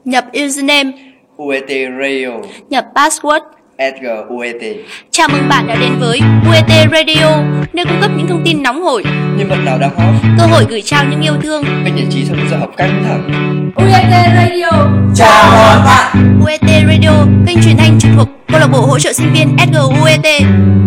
Nhập username UET Radio. Nhập password Edgar UET. Chào mừng bạn đã đến với UET Radio, nơi cung cấp những thông tin nóng hổi, nhân vật nào đang hot, cơ hội gửi trao những yêu thương, cách giải trí sau những giờ học căng thẳng. UET Radio. Chào mừng bạn. UET Radio, kênh truyền thanh trực thuộc câu lạc bộ hỗ trợ sinh viên Edgar UET.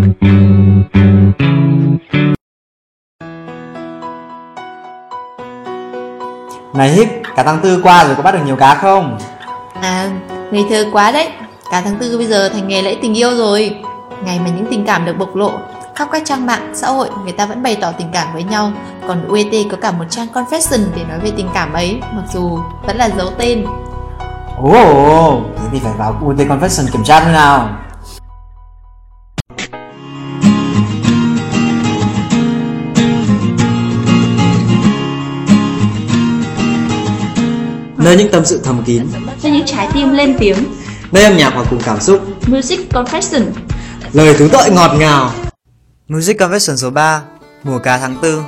Này Hip, cả tháng 4 qua rồi có bắt được nhiều cá không? À, ngây thơ quá đấy. Cả tháng 4 bây giờ thành ngày lễ tình yêu rồi. Ngày mà những tình cảm được bộc lộ. Khắp các trang mạng, xã hội người ta vẫn bày tỏ tình cảm với nhau. Còn UET có cả một trang confession để nói về tình cảm ấy, mặc dù vẫn là giấu tên. Ồ, thế thì phải vào UET Confession kiểm tra thôi nào. Nơi những tâm sự thầm kín, Nơi những trái tim lên tiếng. nơi âm nhạc hòa cùng cảm xúc, Music Confession. lời thú tội ngọt ngào. Music Confession số 3, mùa cá tháng 4.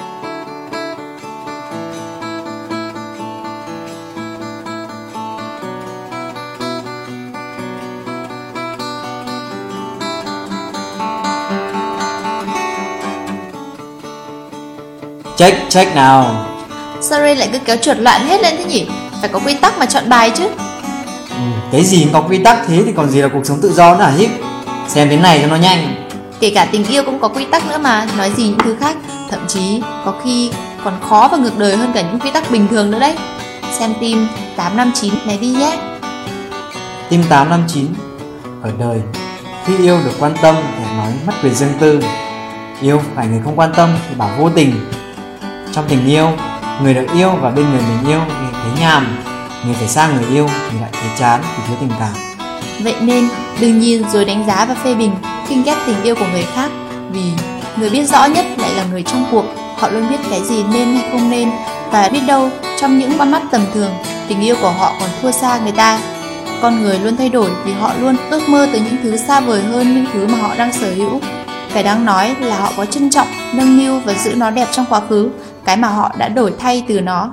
Check nào. Sao Ray lại cứ kéo chuột loạn hết lên thế nhỉ? Phải có quy tắc mà chọn bài chứ. Cái gì cũng có quy tắc thế thì còn gì là cuộc sống tự do nữa hả Hip? Xem thế này cho nó nhanh. Kể cả tình yêu cũng có quy tắc nữa mà, nói gì những thứ khác. Thậm chí có khi còn khó và ngược đời hơn cả những quy tắc bình thường nữa đấy. Xem team 859 này đi nhé. Team 859. Ở đời, khi yêu được quan tâm thì nói mất quyền riêng tư. Yêu phải người không quan tâm thì bảo vô tình. Trong tình yêu, người được yêu và bên người mình yêu thì thấy nhàm. Người phải xa người yêu thì lại thấy chán vì thiếu tình cảm. Vậy nên đừng nhìn rồi đánh giá và phê bình, khinh ghét tình yêu của người khác. Vì người biết rõ nhất lại là người trong cuộc. Họ luôn biết cái gì nên hay không nên. Và biết đâu trong những con mắt tầm thường, tình yêu của họ còn thua xa người ta. Con người luôn thay đổi vì họ luôn ước mơ tới những thứ xa vời hơn những thứ mà họ đang sở hữu. Cái đáng nói là họ có trân trọng, nâng niu và giữ nó đẹp trong quá khứ, cái mà họ đã đổi thay từ nó.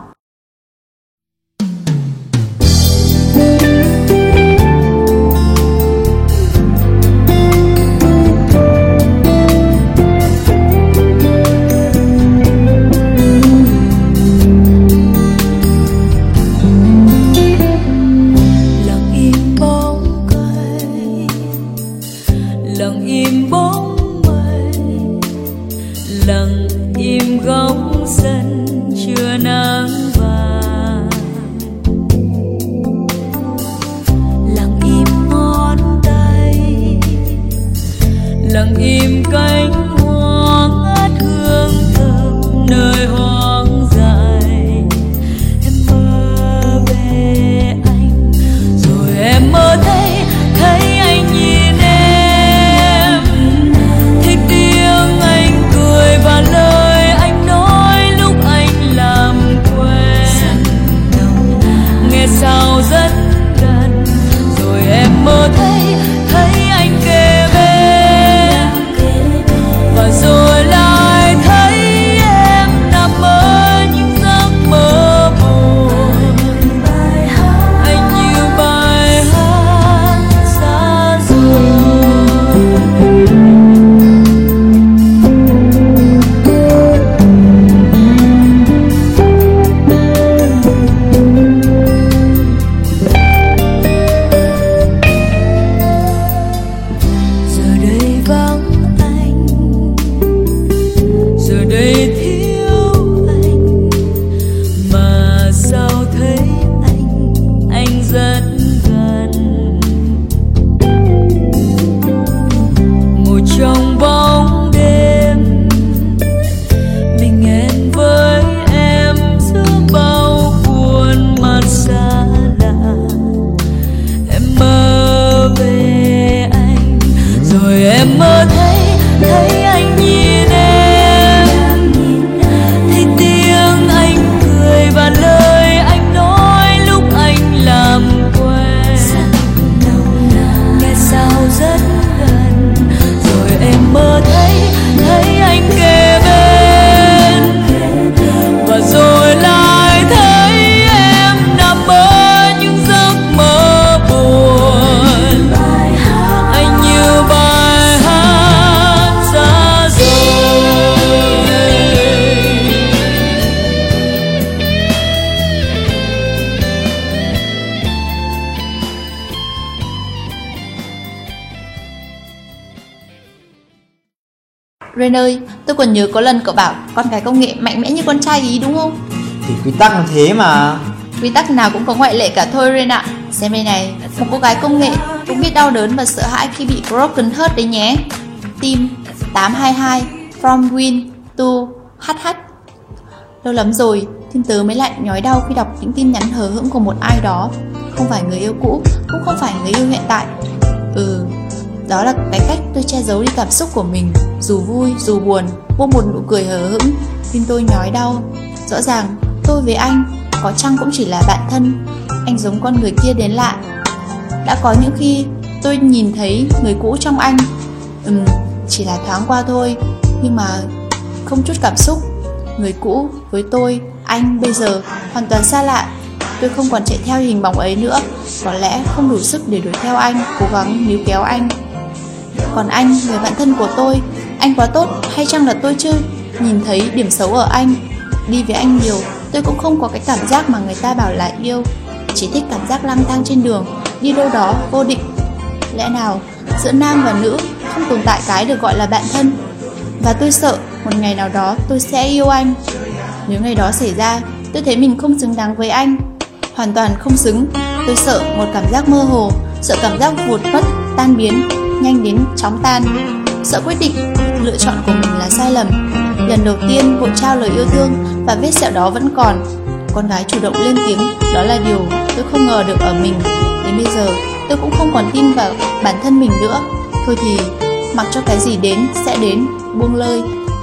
Lặng im góc sân chưa nắng Ren ơi, tôi còn nhớ có lần cậu bảo con gái công nghệ mạnh mẽ như con trai ý đúng không? Thì quy tắc là thế mà. Quy tắc nào cũng có ngoại lệ cả thôi Ren ạ. Xem đây này, một cô gái công nghệ cũng biết đau đớn và sợ hãi khi bị broken heart đấy nhé. Team 822 From Win to HH. Lâu lắm rồi, team tớ mới lại nhói đau khi đọc những tin nhắn hờ hững của một ai đó. Không phải người yêu cũ, cũng không phải người yêu hiện tại. Đó là cái cách tôi che giấu đi cảm xúc của mình. Dù vui, dù buồn, vô một nụ cười hờ hững, tim tôi nhói đau. Rõ ràng, tôi với anh có chăng cũng chỉ là bạn thân. Anh giống con người kia đến lạ. Đã có những khi tôi nhìn thấy người cũ trong anh. Chỉ là thoáng qua thôi, nhưng mà không chút cảm xúc. Người cũ với tôi, anh bây giờ hoàn toàn xa lạ. Tôi không còn chạy theo hình bóng ấy nữa. Có lẽ không đủ sức để đuổi theo anh, cố gắng níu kéo anh. Còn anh, người bạn thân của tôi, anh quá tốt hay chăng là tôi chưa nhìn thấy điểm xấu ở anh? Đi với anh nhiều, tôi cũng không có cái cảm giác mà người ta bảo là yêu. Chỉ thích cảm giác lang thang trên đường, đi đâu đó vô định. Lẽ nào giữa nam và nữ không tồn tại cái được gọi là bạn thân? Và tôi sợ một ngày nào đó tôi sẽ yêu anh. Nếu ngày đó xảy ra, tôi thấy mình không xứng đáng với anh, hoàn toàn không xứng. Tôi sợ một cảm giác mơ hồ, sợ cảm giác vụt mất, tan biến, nhanh đến chóng tan. Sợ quyết định, lựa chọn của mình là sai lầm. Lần đầu tiên vội trao lời yêu thương và vết sẹo đó vẫn còn. Con gái chủ động lên tiếng, đó là điều tôi không ngờ được ở mình. Đến bây giờ tôi cũng không còn tin vào bản thân mình nữa. Thôi thì mặc cho cái gì đến sẽ đến, buông lơi.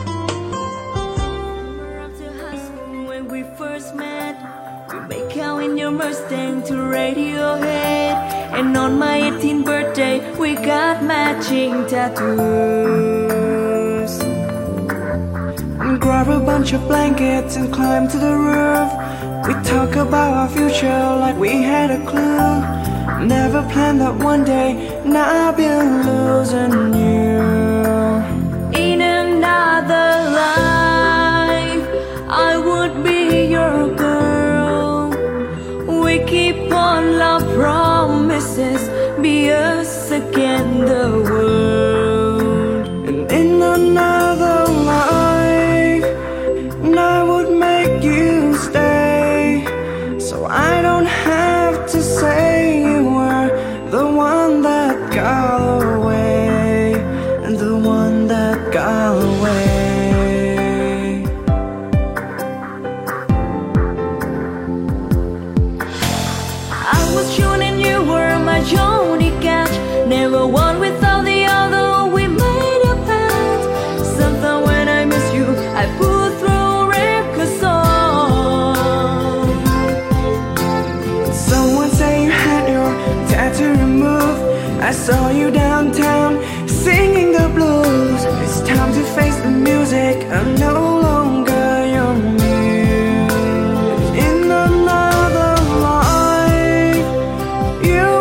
And on my 18th birthday, we got matching tattoos. And grab a bunch of blankets and climb to the roof. We talk about our future like we had a clue. Never planned that one day, now I'll be losing you. In another life, I would be your girl. We keep on love promises, be us against the world. And in another life, and I would make you stay, so I don't have to say you were the one that got away, and the one that got away. Johnny Cash, never one without the other. We made a pact. Sometimes when I miss you, I put through record song. Someone say you had your tattoo removed. I saw you downtown singing the blues. It's time to face the music. I'm no longer your muse. In another life, you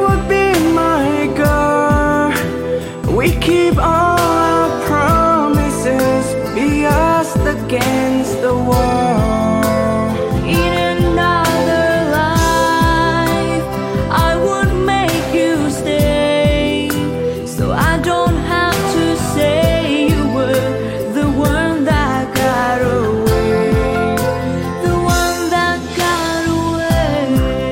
we keep all our promises, be us against the world. In another life, I would make you stay, so I don't have to say you were the one that got away, the one that got away.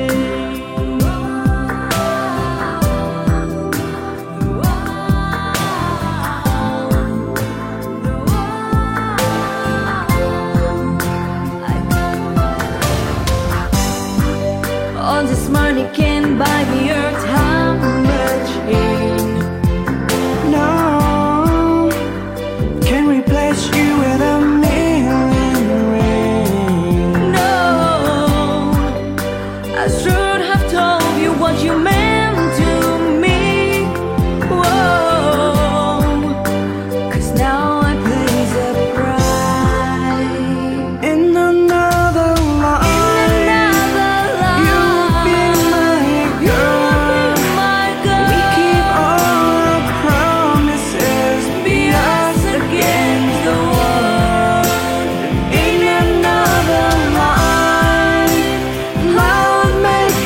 All this money can't buy me your time machine. No, can replace you with a million rings. No, I should have told you what you meant to me. Whoa, 'cause now I pay the price. In another life, make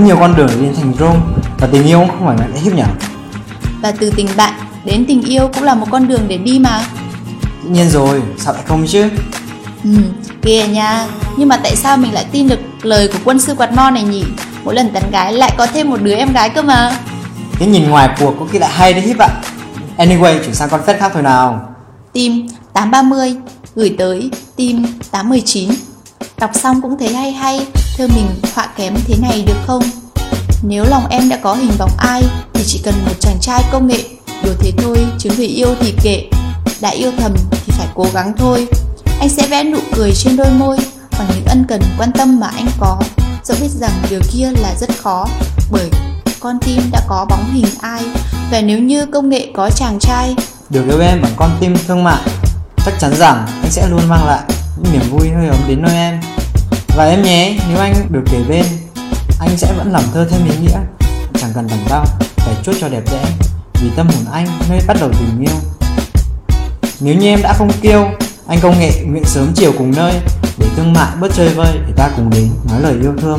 nhiều con đường để đến thành Rome, và tình yêu cũng không phải là hiếp nhỉ? Và từ tình bạn đến tình yêu cũng là một con đường để đi mà. Tự nhiên rồi, sao lại không chứ? Kìa nha, nhưng mà tại sao mình lại tin được lời của quân sư quạt mo này nhỉ? Mỗi lần tán gái lại có thêm một đứa em gái cơ mà. Cái nhìn ngoài cuộc có khi lại hay đấy hiếp ạ. Anyway, chuyển sang con phết khác thôi nào. Team 830 gửi tới Team 819. Đọc xong cũng thấy hay, thơ mình họa kém thế này được không? Nếu lòng em đã có hình bóng ai thì chỉ cần một chàng trai công nghệ. Đùa thế thôi chứ người yêu thì kệ. Đã yêu thầm thì phải cố gắng thôi. Anh sẽ vẽ nụ cười trên đôi môi bằng những ân cần quan tâm mà anh có, dẫu biết rằng điều kia là rất khó, bởi con tim đã có bóng hình ai. Và nếu như công nghệ có chàng trai được yêu em bằng con tim thương mại, chắc chắn rằng anh sẽ luôn mang lại những niềm vui hơi ấm đến nơi em. Và em nhé, nếu anh được kề bên, anh sẽ vẫn làm thơ thêm ý nghĩa. Chẳng cần đằng bao phải chốt cho đẹp đẽ, vì tâm hồn anh nơi bắt đầu tình yêu. Nếu như em đã không kiêu, anh công nghệ nguyện sớm chiều cùng nơi, để thương mại bớt chơi vơi, để ta cùng đến nói lời yêu thương.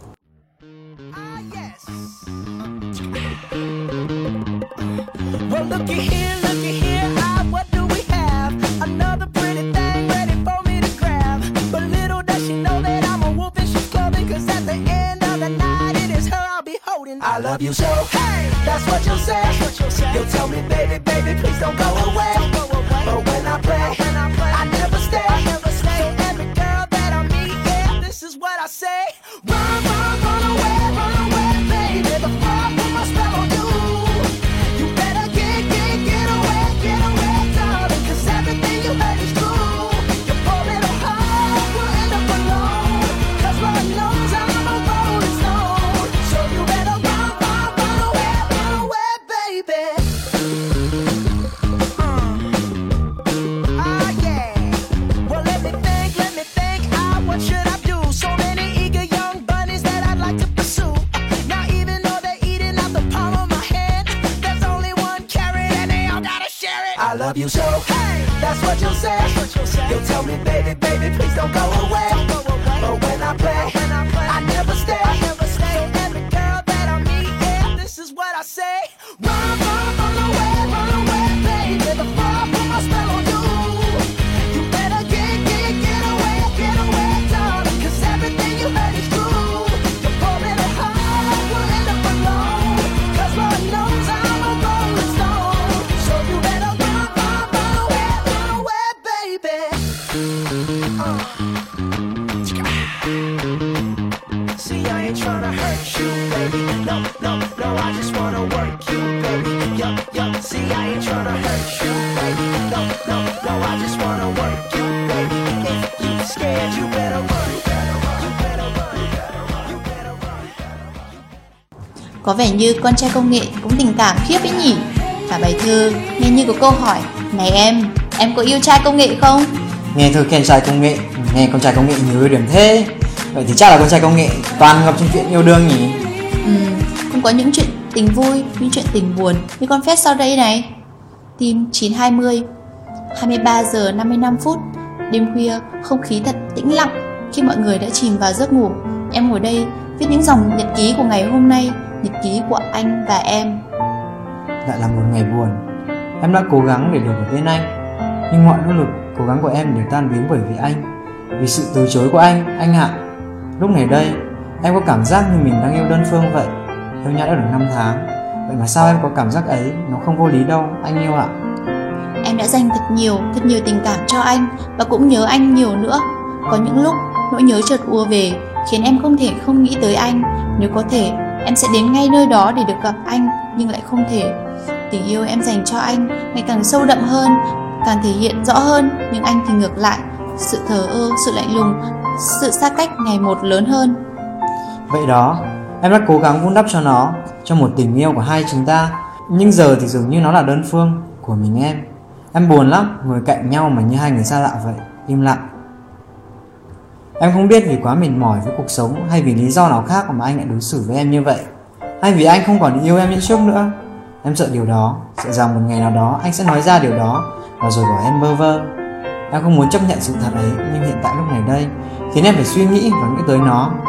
Well, looky here, what do we have? Another pretty thing ready for me to grab. But little does she know that I'm a wolf in sheep's clothing, 'cause at the end of the night, it is her I'll be holding. I love you so, hey, that's what you'll say. You'll tell me, baby, please don't go away. But when I play, I never stay. So every girl that I meet, yeah, this is what I say. Run away, baby, before I put my spell on you. You better get away, darling, 'cause everything you heard is true. Your poor little heart will end up alone, 'cause Lord knows I'm a rolling stone. So you better run away, baby. Yeah. Well, let me think, what should I do? So many eager young bunnies that I'd like to pursue. Now even though they're eating out the palm of my hand, there's only one carrot and they all gotta share it. I love you so, hey, that's what you'll say. You'll tell me, baby, please don't go away. But when I play, I never stay. So every girl that I meet, yeah, this is what I say. Run away, baby, before I put my spell on you. You better get away, darling, 'cause everything you heard is true. Your poor little heart will end up alone, 'cause Lord knows I'm a rolling stone. So you better run away, baby. See, I ain't tryna hurt you, baby. No, I just wanna work you, baby. Yup. See, I ain't tryna hurt you, baby. No, I just wanna work you, baby. If you scared, you better run. có vẻ như con trai công nghệ cũng tình cảm khiếp ấy nhỉ. Cả bài thơ nghe như có câu hỏi: này em có yêu trai công nghệ không? Nghe thơ khen trai công nghệ, nghe con trai công nghệ nhiều ưu điểm thế. Vậy thì chắc là con trai công nghệ toàn ngập trong chuyện yêu đương nhỉ? Cũng có những chuyện tình vui, những chuyện tình buồn như con phét sau đây này. Team 920 23 giờ 55 phút. Đêm khuya, không khí thật tĩnh lặng. Khi mọi người đã chìm vào giấc ngủ, em ngồi đây viết những dòng nhật ký của ngày hôm nay, nhật ký của anh và em. Lại là một ngày buồn. Em đã cố gắng để được ở bên anh, nhưng mọi nỗ lực, cố gắng của em đều tan biến bởi vì anh, vì sự từ chối của anh ạ. Lúc này đây, em có cảm giác như mình đang yêu đơn phương vậy. Yêu nhau đã được 5 tháng, vậy mà sao em có cảm giác ấy? Nó không vô lý đâu, anh yêu ạ. Em đã dành thật nhiều tình cảm cho anh và cũng nhớ anh nhiều nữa. Có những lúc nỗi nhớ chợt ùa về khiến em không thể không nghĩ tới anh. Nếu có thể, em sẽ đến ngay nơi đó để được gặp anh, nhưng lại không thể. Tình yêu em dành cho anh ngày càng sâu đậm hơn, càng thể hiện rõ hơn, nhưng anh thì ngược lại. Sự thờ ơ, sự lạnh lùng, sự xa cách ngày một lớn hơn. Vậy đó, em đã cố gắng vun đắp cho nó, cho một tình yêu của hai chúng ta, nhưng giờ thì dường như nó là đơn phương của mình em. Em buồn lắm, ngồi cạnh nhau mà như hai người xa lạ vậy, im lặng. Em không biết vì quá mệt mỏi với cuộc sống hay vì lý do nào khác mà anh lại đối xử với em như vậy, hay vì anh không còn yêu em như trước nữa. Em sợ điều đó, sợ rằng một ngày nào đó anh sẽ nói ra điều đó và rồi bỏ em bơ vơ. Em không muốn chấp nhận sự thật ấy, nhưng hiện tại lúc này đây khiến em phải suy nghĩ và nghĩ tới nó.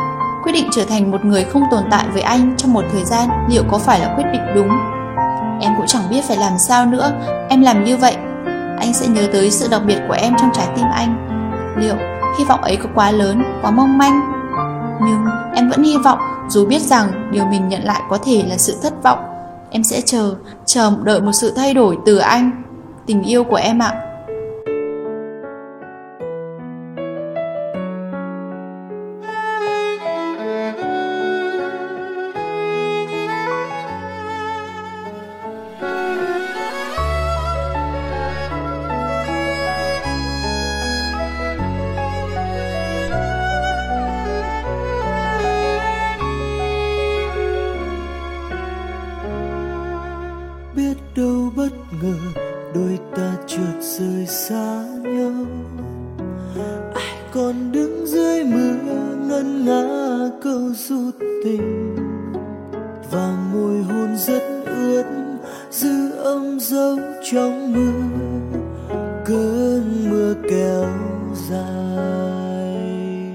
Quyết định trở thành một người không tồn tại với anh trong một thời gian liệu có phải là quyết định đúng? Em cũng chẳng biết phải làm sao nữa. Em làm như vậy, anh sẽ nhớ tới sự đặc biệt của em trong trái tim anh. Liệu hy vọng ấy có quá lớn, quá mong manh? Nhưng em vẫn hy vọng, dù biết rằng điều mình nhận lại có thể là sự thất vọng. Em sẽ chờ đợi một sự thay đổi từ anh. Tình yêu của em ạ. Biết đâu bất ngờ đôi ta chợt rời xa nhau, ai còn đứng dưới mưa ngân nga câu ru tình, và môi hôn rất ướt dư âm dấu trong mưa, cơn mưa kéo dài.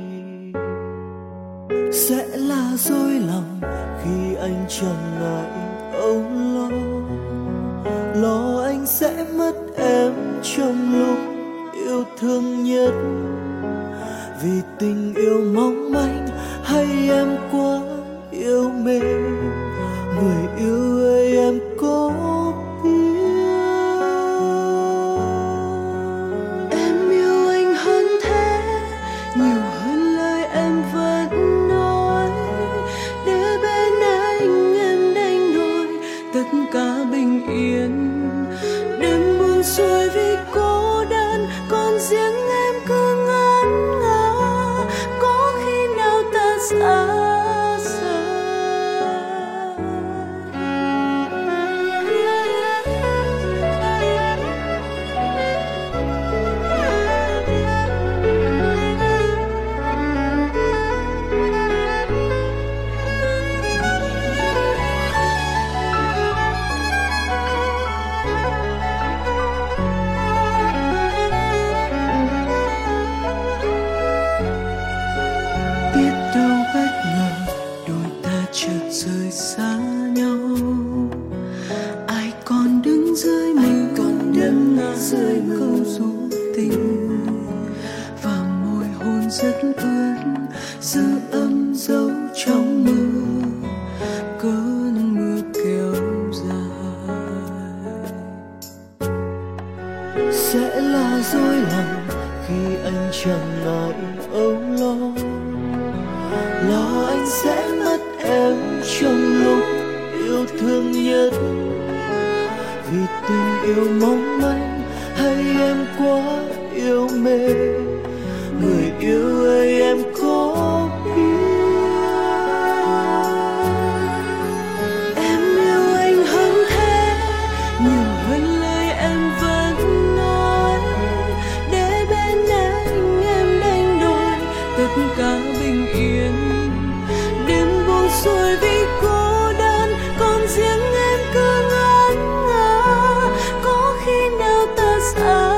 Sẽ là dối lòng khi anh chẳng ngại âu lo anh sẽ mất em trong lúc yêu thương nhất, vì tình yêu mong manh hay em quá yêu mến. Người yêu ơi em có biết em yêu anh hơn thế, nhiều hơn lời em vẫn nói. Để bên anh em đánh đổi tất cả bình yên, đừng buồn xuôi vì cô đơn, còn riêng em cứ ngẩn ngơ. Có khi nào ta xa rời xa nhau, ai còn đứng dưới dưới câu ru tình, và môi hôn rất ướt dư âm dấu trong mưa, cơn mưa kéo dài. Sẽ là dối lòng khi anh chẳng ngại âu lo anh sẽ mất em trong lúc yêu thương nhất, vì tình yêu mong manh hay em quá yêu mê. Người yêu ơi em có biết em yêu anh hơn thế, nhiều hơn lời em vẫn nói. Để bên anh em đánh đổi tất cả bình yên, đừng buông xuôi vì cô đơn, còn riêng em cứ ngẩn ngơ. Có khi nào ta xa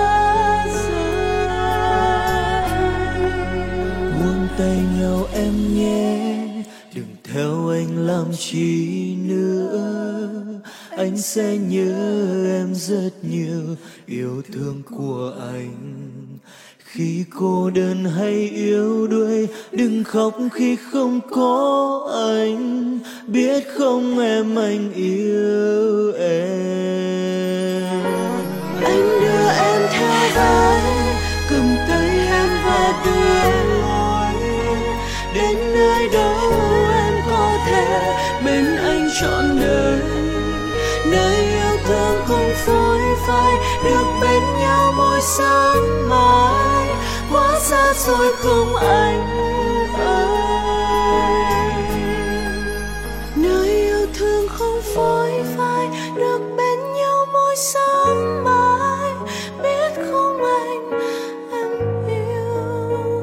rời, buông tay nhau em nhé, đừng theo anh làm chi nữa. Anh sẽ nhớ em rất nhiều, yêu thương của anh khi cô đơn hay yếu đuối. Đừng khóc khi không có anh, biết không em anh yêu em. Anh đưa em theo vai, cầm tay em và đưa lối đến nơi đâu em có thể bên anh trọn đời. Nơi yêu thương không phôi phai, được bên nhau mỗi sáng mai. Quá xa xôi không anh ơi, nơi yêu thương không phôi phai, được bên nhau mỗi sáng mai. Biết không anh em yêu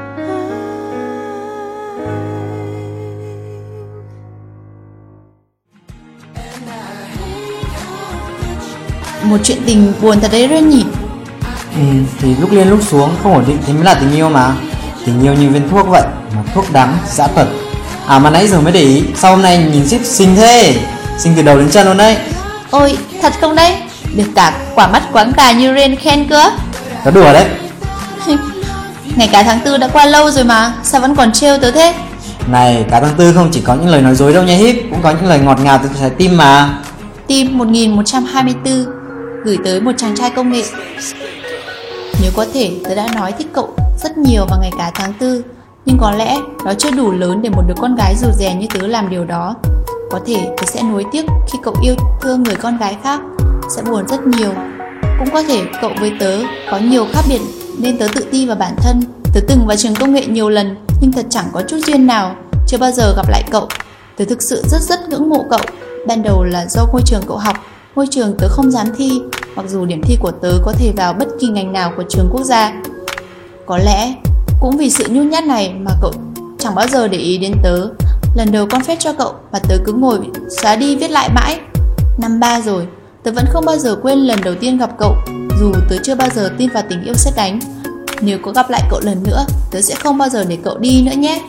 anh. Một chuyện tình buồn thật đấy Ren nhỉ. Thì lúc lên lúc xuống không ổn định thì mới là tình yêu mà. Tình yêu như viên thuốc vậy, mà thuốc đắng, dã tật. À mà nãy giờ mới để ý, sao hôm nay nhìn ship xinh thế? Xinh từ đầu đến chân luôn đấy. Ôi, thật không đấy? Được cả quả mắt quáng gà như Ren khen cơ. Có đùa đấy. Ngày cả tháng 4 đã qua lâu rồi mà, sao vẫn còn trêu tớ thế? Này, cả tháng 4 không chỉ có những lời nói dối đâu nha Hip, cũng có những lời ngọt ngào từ trái tim mà. Team 1124 gửi tới một chàng trai công nghệ. Nếu có thể, tớ đã nói thích cậu rất nhiều vào ngày cả tháng 4, nhưng có lẽ nó chưa đủ lớn để một đứa con gái rụt rè như tớ làm điều đó. Có thể tớ sẽ nuối tiếc khi cậu yêu thương người con gái khác, sẽ buồn rất nhiều. Cũng có thể cậu với tớ có nhiều khác biệt nên tớ tự ti vào bản thân. Tớ từng vào trường công nghệ nhiều lần nhưng thật chẳng có chút duyên nào, chưa bao giờ gặp lại cậu. Tớ thực sự rất ngưỡng mộ cậu. Ban đầu là do ngôi trường cậu học, ngôi trường tớ không dám thi, mặc dù điểm thi của tớ có thể vào bất kỳ ngành nào của trường quốc gia. Có lẽ cũng vì sự nhút nhát này mà cậu chẳng bao giờ để ý đến tớ. Lần đầu confess cho cậu mà tớ cứ ngồi xóa đi viết lại mãi. Năm 3 rồi, tớ vẫn không bao giờ quên lần đầu tiên gặp cậu, dù tớ chưa bao giờ tin vào tình yêu sét đánh. Nếu có gặp lại cậu lần nữa, tớ sẽ không bao giờ để cậu đi nữa nhé.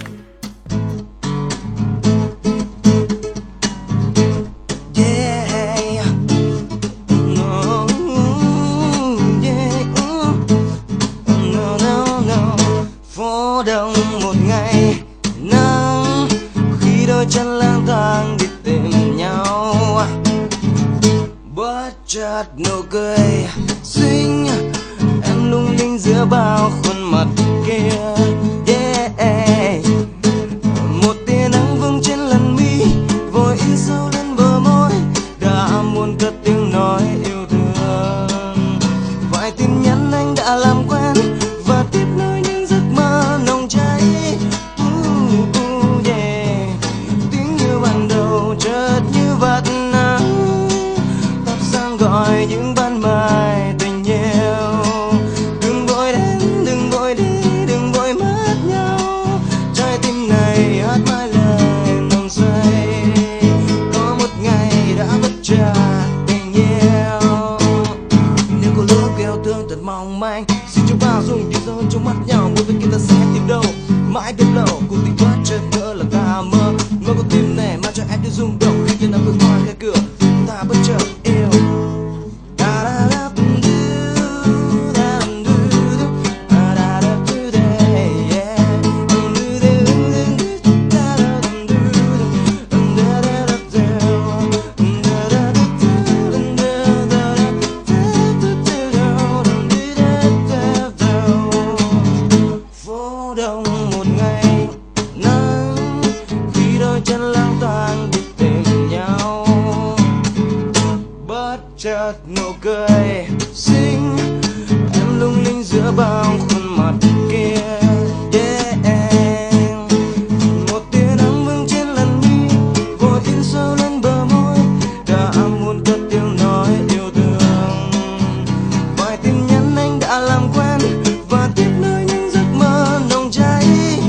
Phố đông một ngày nắng, khi đôi chân lang thang đi tìm nhau, bất chợt nụ cười xinh em lung linh giữa bao khuôn mặt kia. Yeah. Một tia nắng vương trên làn mi, vội in sâu lên bờ môi, đã muốn cất tiếng nói yêu thương. Vài tin nhắn anh đã làm quen và tiếp nối những giấc mơ nồng cháy. Yeah. Tiếng như ban đầu chợt như vạt nắng, thắp sáng gọi những ban mai tình yêu. Đừng vội đến, đừng vội đi, đừng vội mất nhau. Trái tim này hát mãi lời nồng say. Có một ngày đã bất chợt tình yêu. Nếu có lúc yêu thương thật mong manh, xin cho bao dung đi rơi trong mắt nhau. Mỗi bên kia ta sẽ tìm đâu mãi biết lâu. Cuộc tình bất chợt ngỡ là ta mơ, ngỡ có tim này mang cho em những rung động. Khi kia nằm bước ngoài cái cửa, ta bất chợt yêu. Phố đông một ngày nắng, khi đôi chân lang thang đi tìm nhau, bất chợt nụ cười xinh em lung linh giữa bao khuôn mặt kia. Yeah. Một tia nắng vương trên làn mi, vội in sâu lên bờ môi, đã muốn cất tiếng nói yêu thương. Vài tin nhắn anh đã làm quen và tiếp nối những giấc mơ nồng cháy.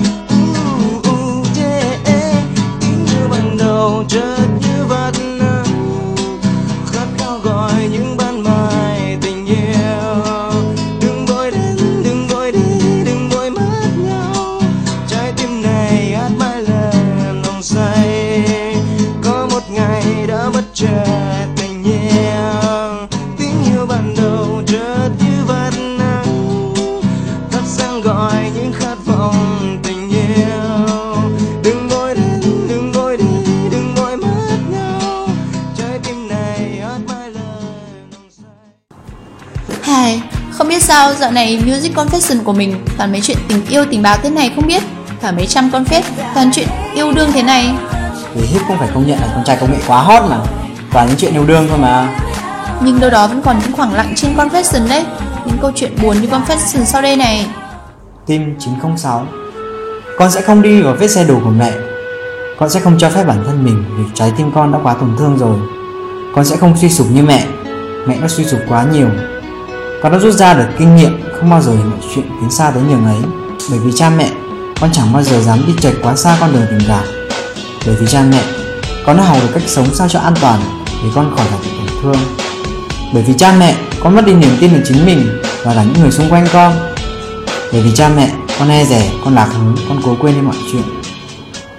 Yeah. Tiếng như ban đầu chợt như vạt nắng, khát khao gọi những ban mai tình yêu. Đừng vội đến, đừng vội đi, đừng vội mất nhau. Trái tim này hát mãi lời nồng say. Có một ngày đã bất chợt tình yêu. Tiếng yêu ban đầu chợt như vạt nắng, thắp sáng gọi những khát vọng tình yêu. Đừng vội đến, đừng vội đi, đừng vội mất nhau. Trái tim này hát mãi lời nồng say. Hai, không biết sao dạo này music confession của mình toàn mấy chuyện tình yêu tình báo thế này không biết. Cả mấy trăm confess, toàn chuyện yêu đương thế này. Thì Hip cũng phải công nhận là con trai công nghệ quá hot mà, toàn những chuyện yêu đương thôi mà. Nhưng đâu đó vẫn còn những khoảng lặng trên confession đấy. Những câu chuyện buồn như confession sau đây này. Team 906. Con sẽ không đi vào vết xe đổ của mẹ. Con sẽ không cho phép bản thân mình vì trái tim con đã quá tổn thương rồi. Con sẽ không suy sụp như mẹ. Mẹ đã suy sụp quá nhiều. Con đã rút ra được kinh nghiệm không bao giờ mọi chuyện tiến xa tới nhường ấy. Bởi vì cha mẹ, con chẳng bao giờ dám đi chệch quá xa con đường tình cảm. Bởi vì cha mẹ, con đã học được cách sống sao cho an toàn để con khỏi gặp tổn thương. Bởi vì cha mẹ, con mất đi niềm tin vào chính mình và cả những người xung quanh con. Bởi vì cha mẹ, con e dè, con lạc hướng, con cố quên đi mọi chuyện.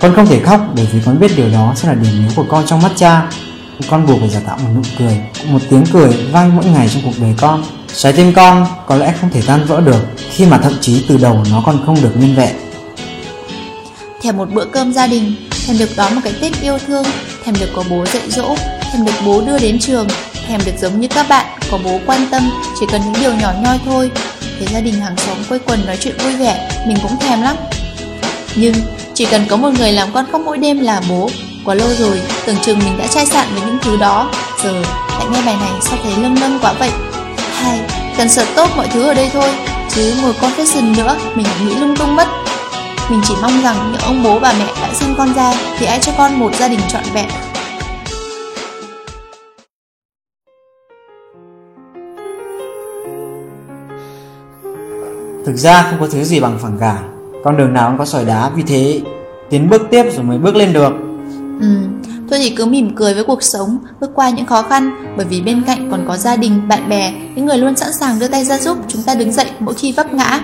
Con không thể khóc bởi vì con biết điều đó sẽ là điểm yếu của con trong mắt cha. Con buộc phải giả tạo một nụ cười, một tiếng cười vang mỗi ngày trong cuộc đời con. Trái tim con có lẽ không thể tan vỡ được khi mà thậm chí từ đầu nó còn không được nguyên vẹn. Thèm một bữa cơm gia đình, thèm được đón một cái Tết yêu thương, thèm được có bố dạy dỗ, thèm được bố đưa đến trường, thèm được giống như các bạn có bố quan tâm, chỉ cần những điều nhỏ nhoi thôi. Thấy gia đình hàng xóm quây quần nói chuyện vui vẻ, mình cũng thèm lắm. Nhưng chỉ cần có một người làm con khóc mỗi đêm là bố. Quá lâu rồi, tưởng chừng mình đã chai sạn với những thứ đó. Giờ lại nghe bài này sao thấy lâng lâng quá vậy. Hay, cần sợ tốt mọi thứ ở đây thôi, chứ ngồi confession nữa, mình nghĩ lung tung mất. Mình chỉ mong rằng những ông bố bà mẹ đã sinh con ra thì hãy cho con một gia đình trọn vẹn. Thực ra không có thứ gì bằng phẳng cả. Con đường nào cũng có sỏi đá, vì thế tiến bước tiếp rồi mới bước lên được. Thôi thì cứ mỉm cười với cuộc sống, bước qua những khó khăn, bởi vì bên cạnh còn có gia đình, bạn bè, những người luôn sẵn sàng đưa tay ra giúp chúng ta đứng dậy mỗi khi vấp ngã.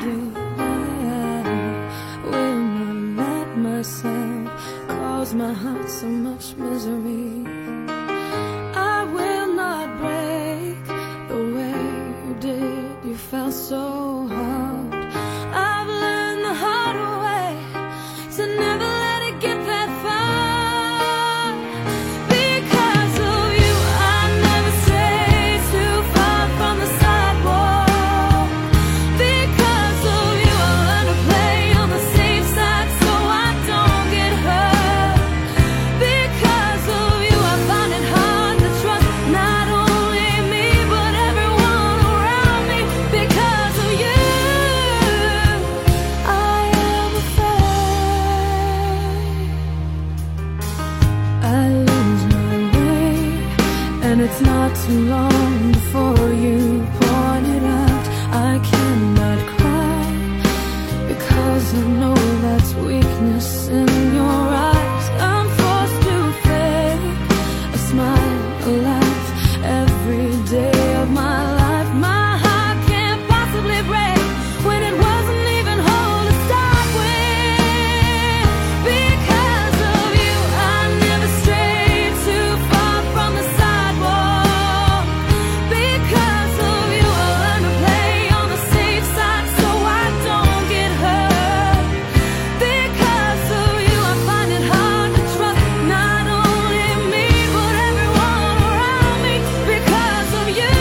It's not too long before you point it out. I cannot cry because I know that's weakness in your eyes. I'm forced to fake a smile, a laugh every day of my life. My heart can't possibly break when it wasn't even whole to start with. Because of you, I never strayed too far from the sidewalk. Because of you, I learned to play on the safe side so I don't get hurt. Because of you, I find it hard to trust not only me but everyone around me. Because of you,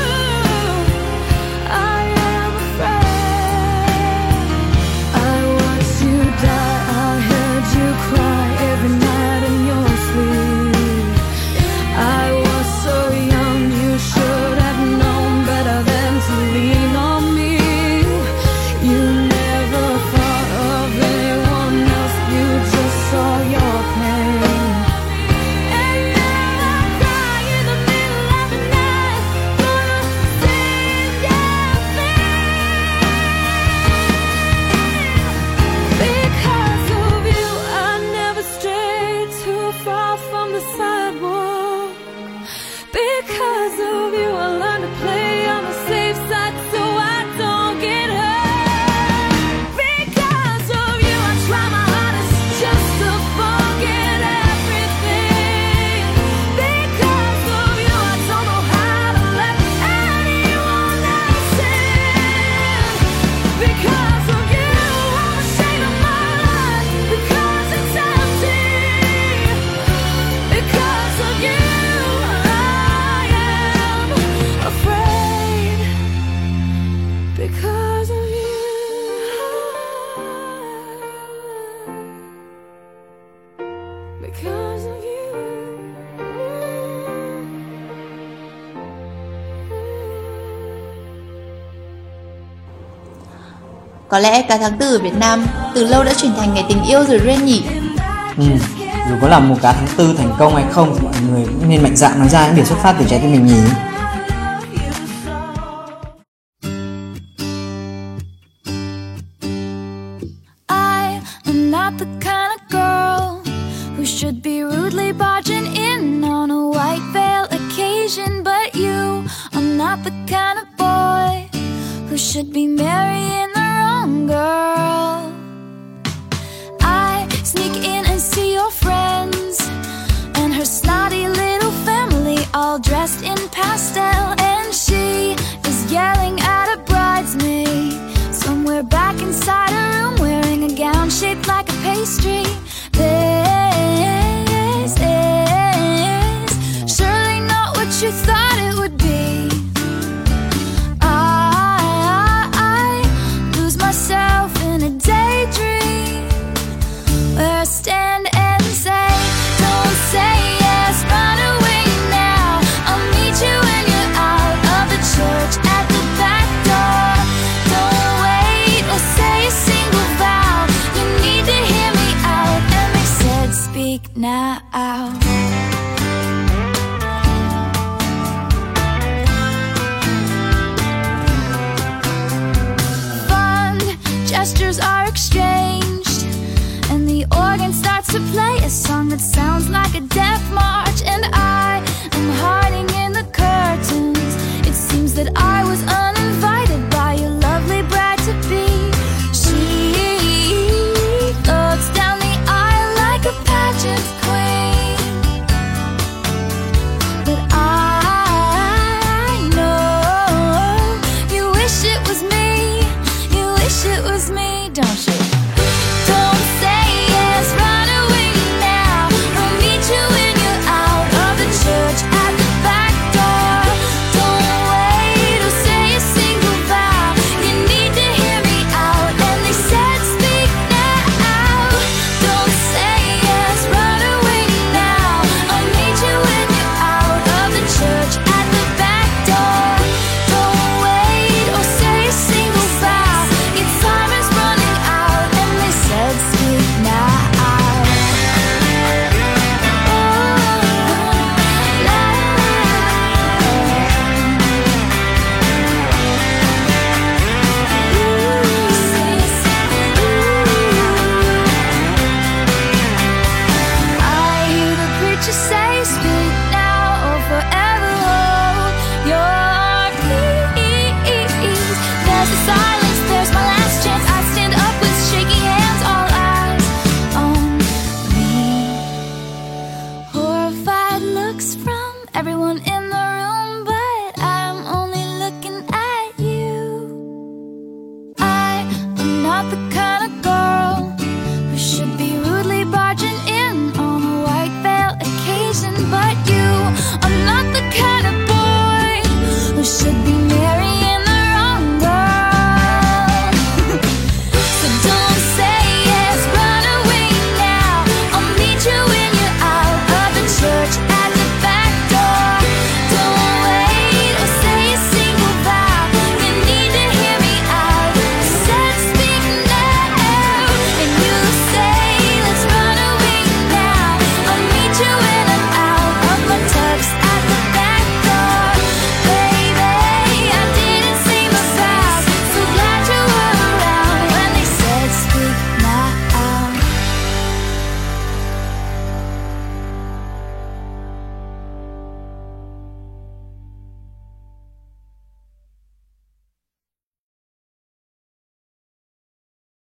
I am afraid. I watched you die, I heard you cry every night in your sleep. I was so young, you should have known better than to lean on me. You never thought of anyone else, you just saw your pain. And now I cry in the middle of the night for the same damn thing. Because of you, I never strayed too far from the sidewalk. Because of you, I learned to play on the safe side so I don't get hurt. Because of you, I try my hardest just to forget everything. Because of you, I don't know how to let anyone else in. Because of you, I'm ashamed of my life because it's empty. Because of you, I am afraid. Because of you, because of you. Có lẽ cả tháng 4 ở Việt Nam từ lâu đã chuyển thành ngày tình yêu rồi Ren nhỉ? Dù có làm một cá tháng 4 thành công hay không thì mọi người cũng nên mạnh dạn nói ra những điều xuất phát từ trái tim mình nhỉ. I am not the kind of girl who should be rudely barging in on a white veil occasion. But you are not the kind of boy who should be marrying the wrong girl. I sneak in and see a snotty little family all dressed in pastel, and she is yelling at a bridesmaid somewhere back inside a room, wearing a gown shaped like a pastry. This is surely not what you thought it would be. I lose myself in a daydream where I stand and say, don't say yes, run away now. I'll meet you when you're out of the church at the back door. Don't wait or say a single vow. You need to hear me out. And they said, speak now. Fond gestures are exchanged, and the organ starts to play a song that sounds like a death march. And I am hiding in the curtains. It seems that I was uninvited by your lovely bride-to-be. She floats down the aisle like a pageant queen, but I know you wish it was me. You wish it was me, don't you? Don't say yes, run away now. I'll meet you when you're out of the church at the back door. Don't wait or say a single vow. You need to hear me out. And they said, speak now. Don't say yes, run away now. I'll meet you when you're out of the church at the back door. Don't wait or say a single vow. Your time is running out. And they said, speak now. I hear the preacher say, speak now or forever hold your peace. There's the silence, there's my last chance. I stand up with shaky hands, all eyes on me. Horrified looks from everyone in the